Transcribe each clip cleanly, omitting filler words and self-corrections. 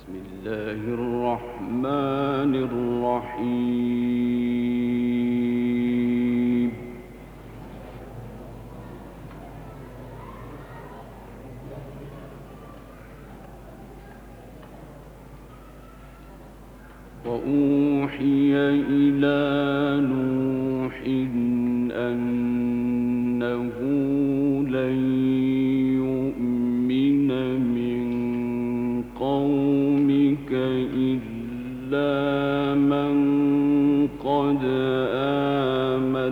بسم الله الرحمن الرحيم. وأوحي إلى نوح أنه لن يؤمن من قومك إلا من قد آمن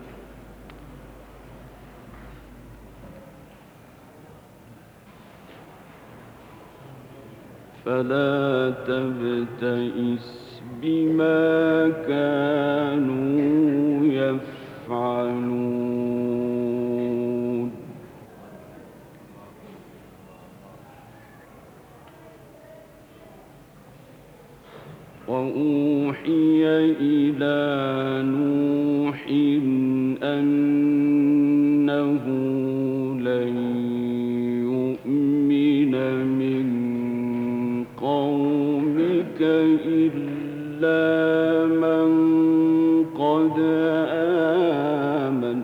فلا تبتئس بما كانوا يفعلون. وأوحي إلى نوح أنه لن يؤمن من قومك إلا من قد آمن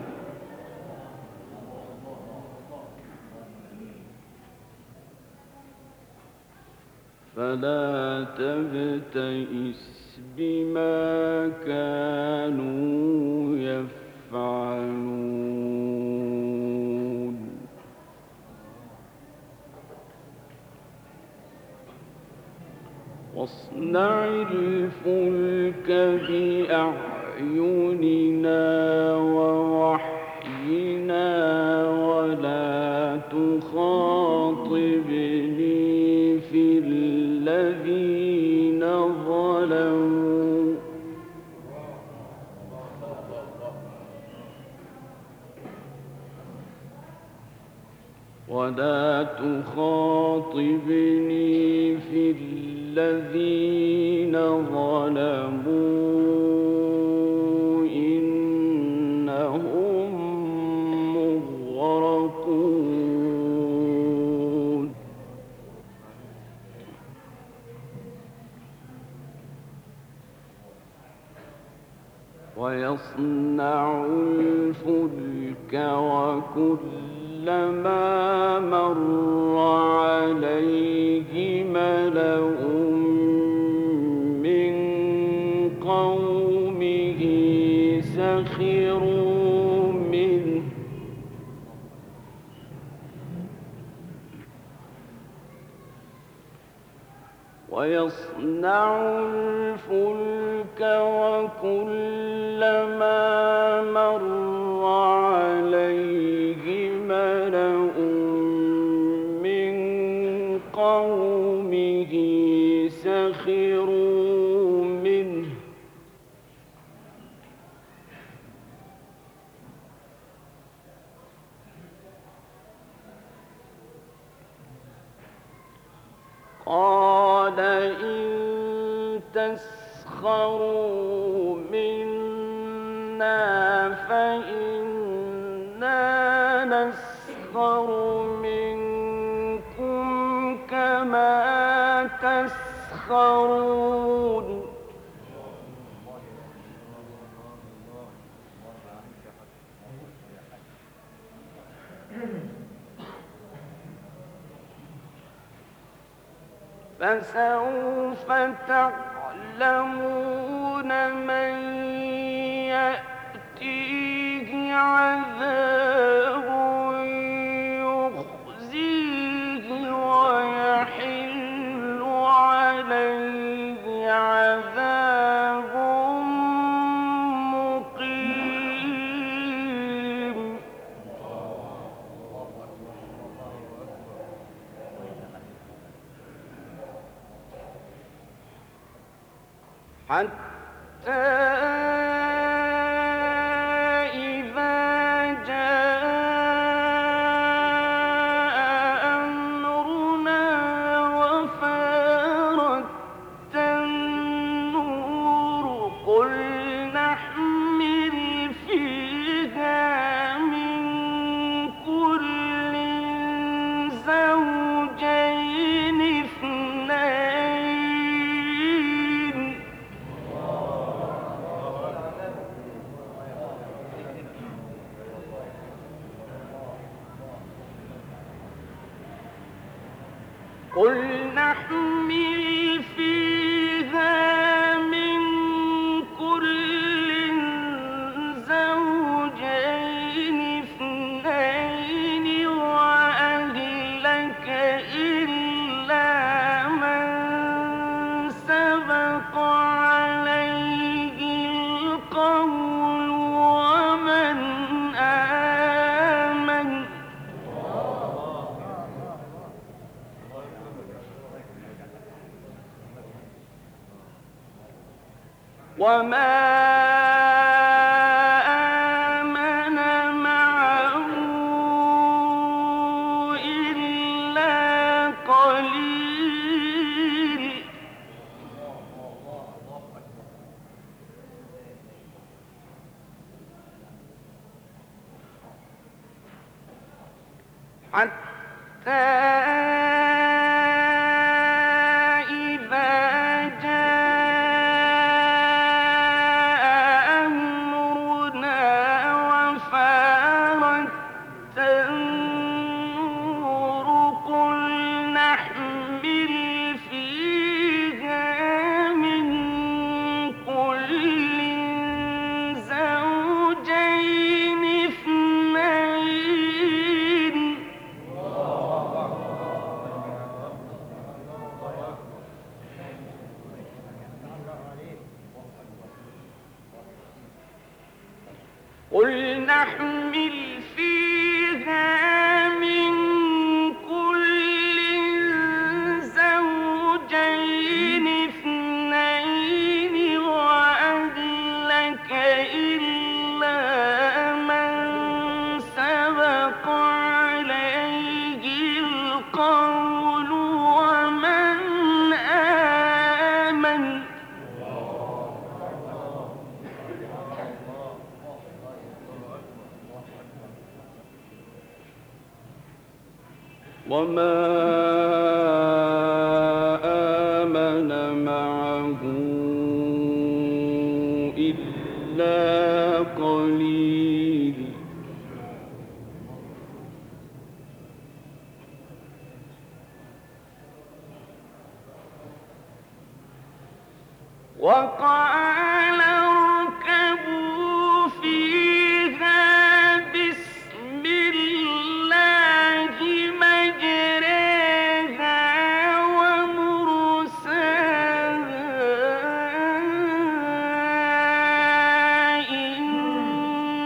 فلا تبتئس بما كانوا يفعلون. واصنع الفلك بأعيننا ووحينا ولا تخاطبني في الذين ظلموا الذين ظلموا إنهم مغرقون. ويصنع الفلك وكلما مر عليه ملأ من قومه سخروا منه ويصنع الفلك وكلما مر عليه ملأ من قومه سخروا منه قال إن تسخروا منا فإنا نسخر منكم كما تسخرون. فسوف تعلمون من يأتيه عذاب يخزيه ويحل عليه عذاب مقيم. حتى إذا جاء أمرنا وفارت النور قل نحمل فيها من كل زوجين اثنين قل نحمل فيها من كل زوجين اثنين وأهلك إلا من سبق عليه القول ومن آمن وما آمن معه إلا قليل حتى قل نحمل فيها من كل زوجين اثنين وأهلك إلا من سبق عليه القول ومن آمن وما آمن معه إلا قليل وقال اركبوا فيها بسم الله مجريها ومرساها إن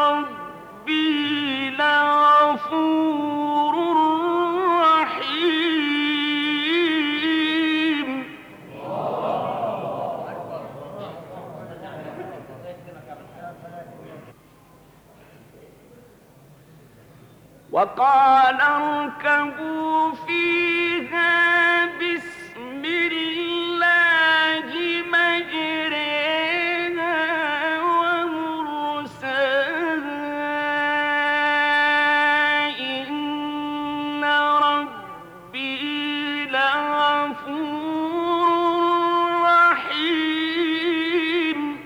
ربي لغفور رحيم وقال اركبوا فيها بسم الله مجريها ومرساها إن ربي لغفور رحيم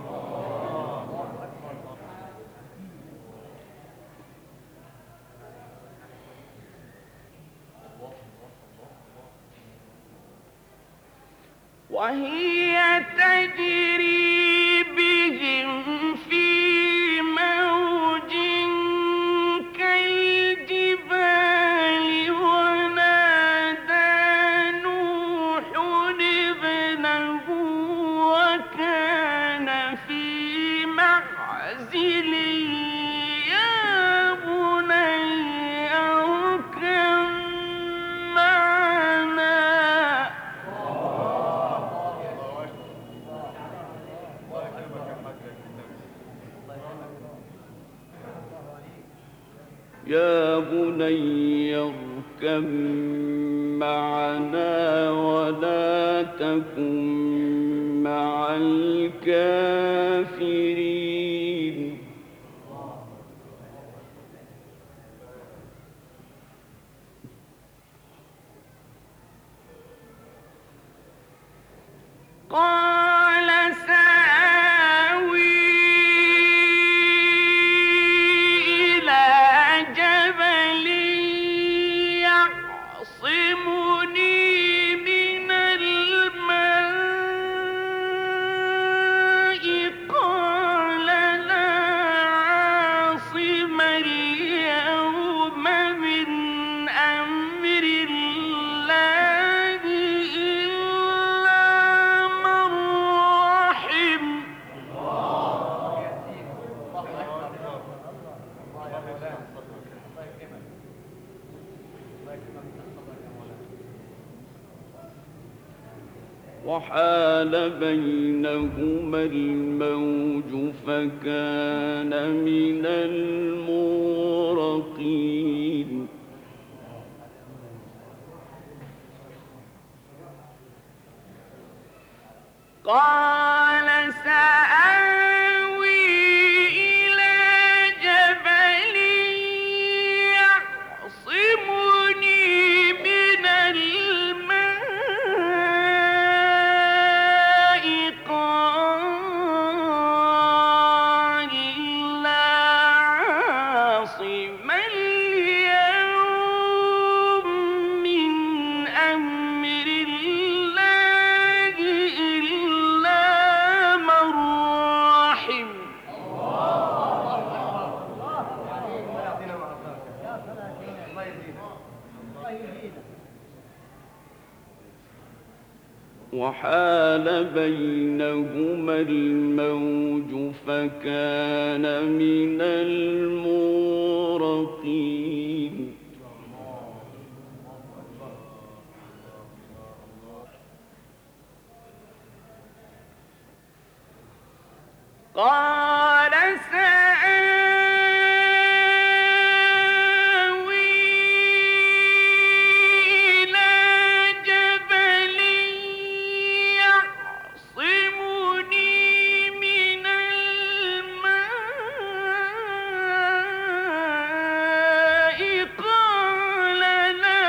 وهي تجري بهم في موج كالجبال ونادى نوح ابنه وكان في معزل يا بني اركب معنا يا بني اركب معنا ولا تكن مع الكافرين قال سآوي إلى جبل يعصمني وحال بينهما الموج فكان من المغرقين قال سآوي إلى جبل يعصمني من الماء قال لا عاصم اليوم من أمر الله إلا من رحم وحال بينهما الموج فكان من المغرقين قال سآوي إلى جبل يعصمني من الماء قال لا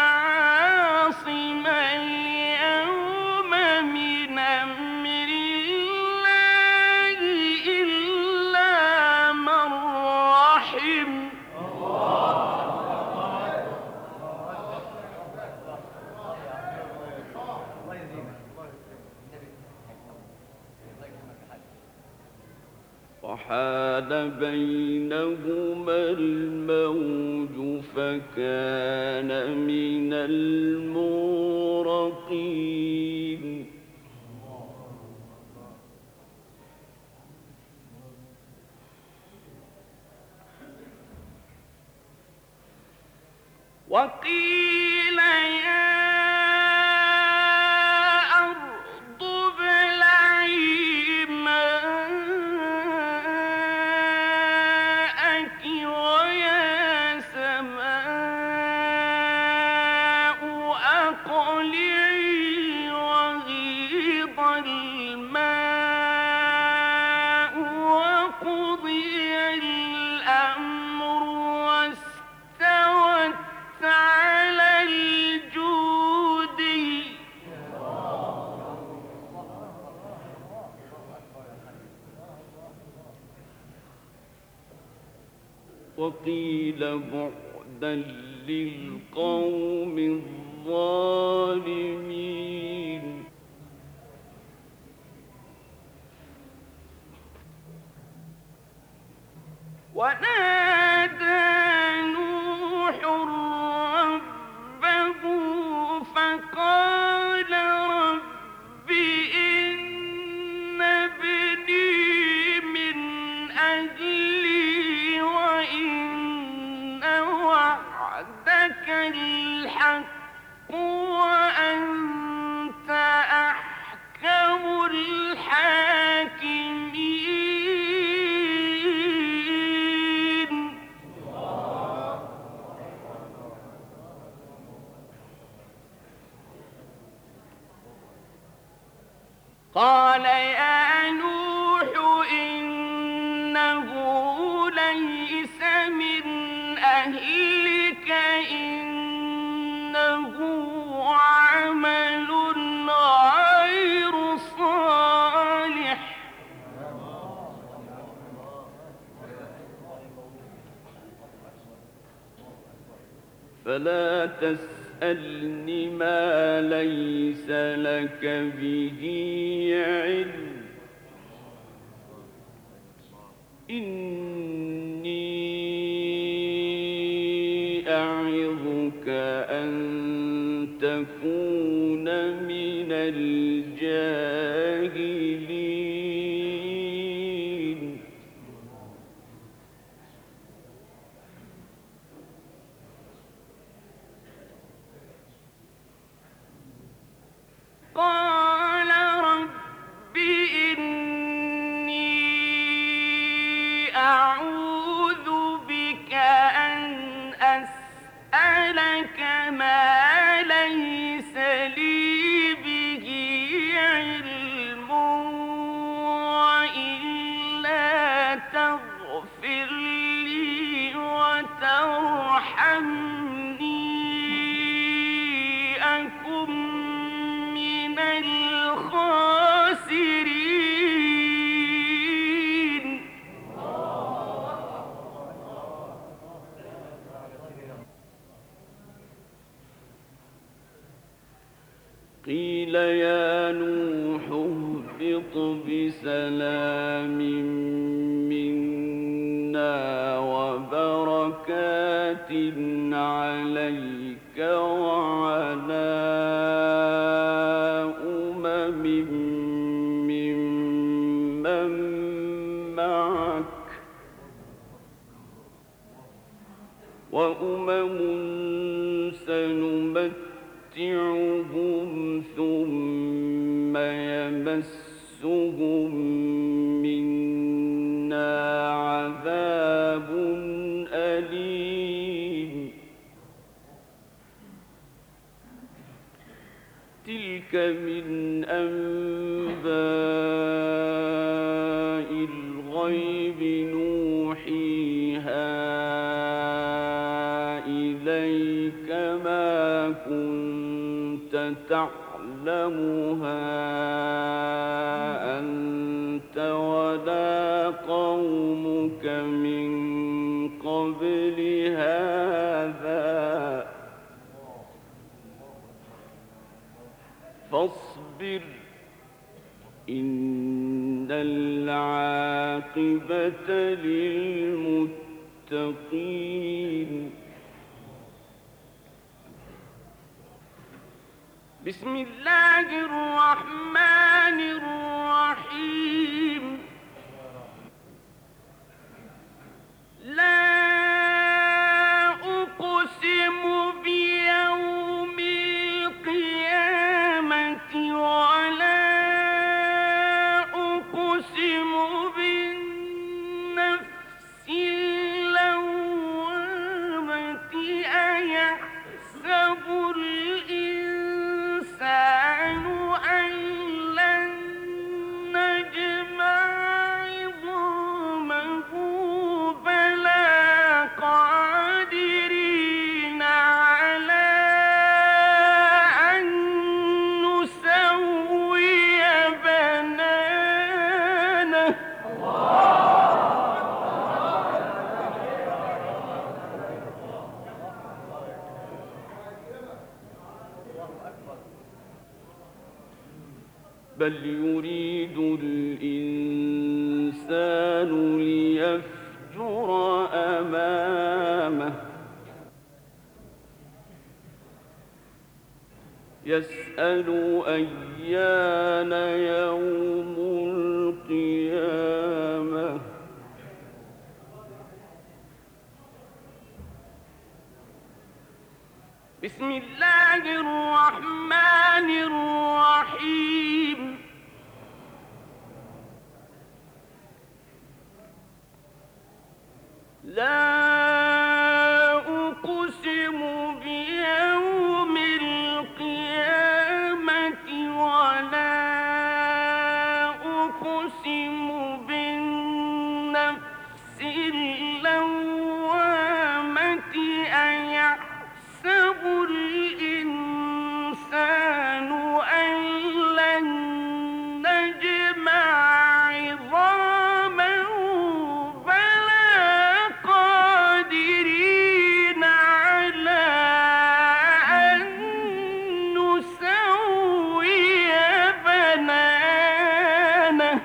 عاصم اليوم من أمر الله إلا من رحم وحال بينهما الموج فكان من المغرقين وقيل يا أرض ابلعي ماءك ويا سماء أقلعي وغيض الماء وقضي الأمر واستوت على الجود وقيل بعدا للقوم الظالمين ونادى نوح ربه فقال رب إن ابني من أهلي وإن وعدك الحق وأنت أحكم الحاكمين قال يا نوح إنه ليس من أهلك إنه عمل غير صالح فلا تسألني ما ليس لك به علم إني أعظك أن تكون من الجاهلين ما ليس لي به علم وإلا تغفر لي وترحمني أكن من الخاسرين. قيل يا نوح اهبط بسلام منا وبركات عليك وعلى ممن معك وأمم سنمتعهم ثم يمسهم منا عذاب أليم. تلك من أنباء الغيب نوحيها إليك ما كنت تعلمها أنت ولا قومك من قبل هذا فاصبر إن العاقبة للمتقين. بسم الله الرحمن الرحيم. لا أقسم بيوم القيامة ولا أقسم بالنفس اللوامة أيحسب الإنسان أن لن نجمع عظامه بلى قادرين على أن نسوي بنانه. بل يريد الإنسان ليفجر أمامه يسأل أيان يوم القيامة. بسم الله الرحمن الرحيم. لا أقسم بيوم القيامة ولا أقسم بالنفس اللوامة أيحسب الإنسان أن لن نجمع عظامه بلى قادرين على أن نسوي بنانه.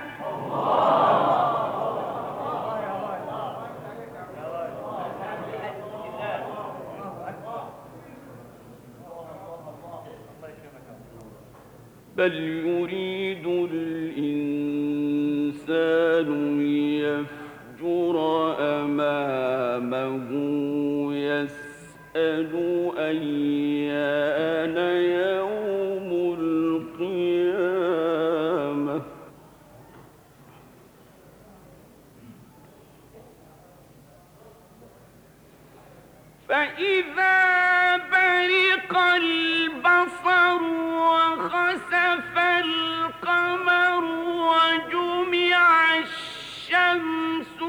بل يريد الإنسان ليفجر أمامه يسأل أيان يوم القيامة. فإذا البصر وخسف القمر وجمع الشمس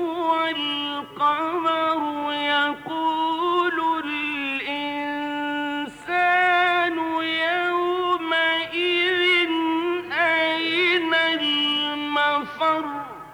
والقمر يقول الإنسان يومئذ أين المفر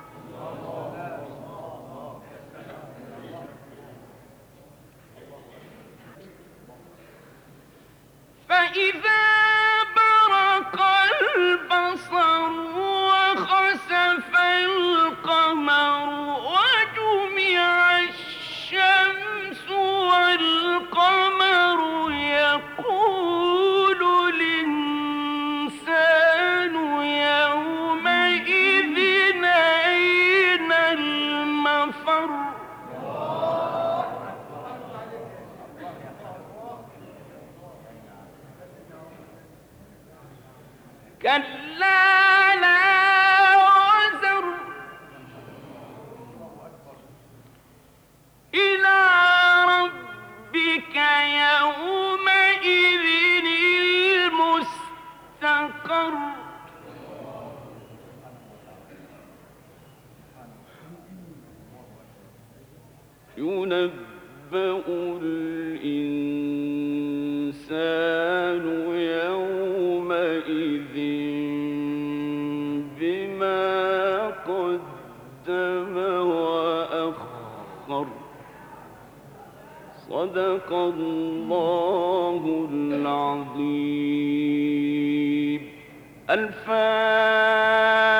فإذا برق البصر وخسف القمر وجمع الشمس والقمر يقول الإنسان يومئذ أين المفر كلا لا وزر إلى ربك يومئذ المستقر ينبأ الإنسان يومئذ بما قدم وأخر صدق الله العظيم. الفاتحة.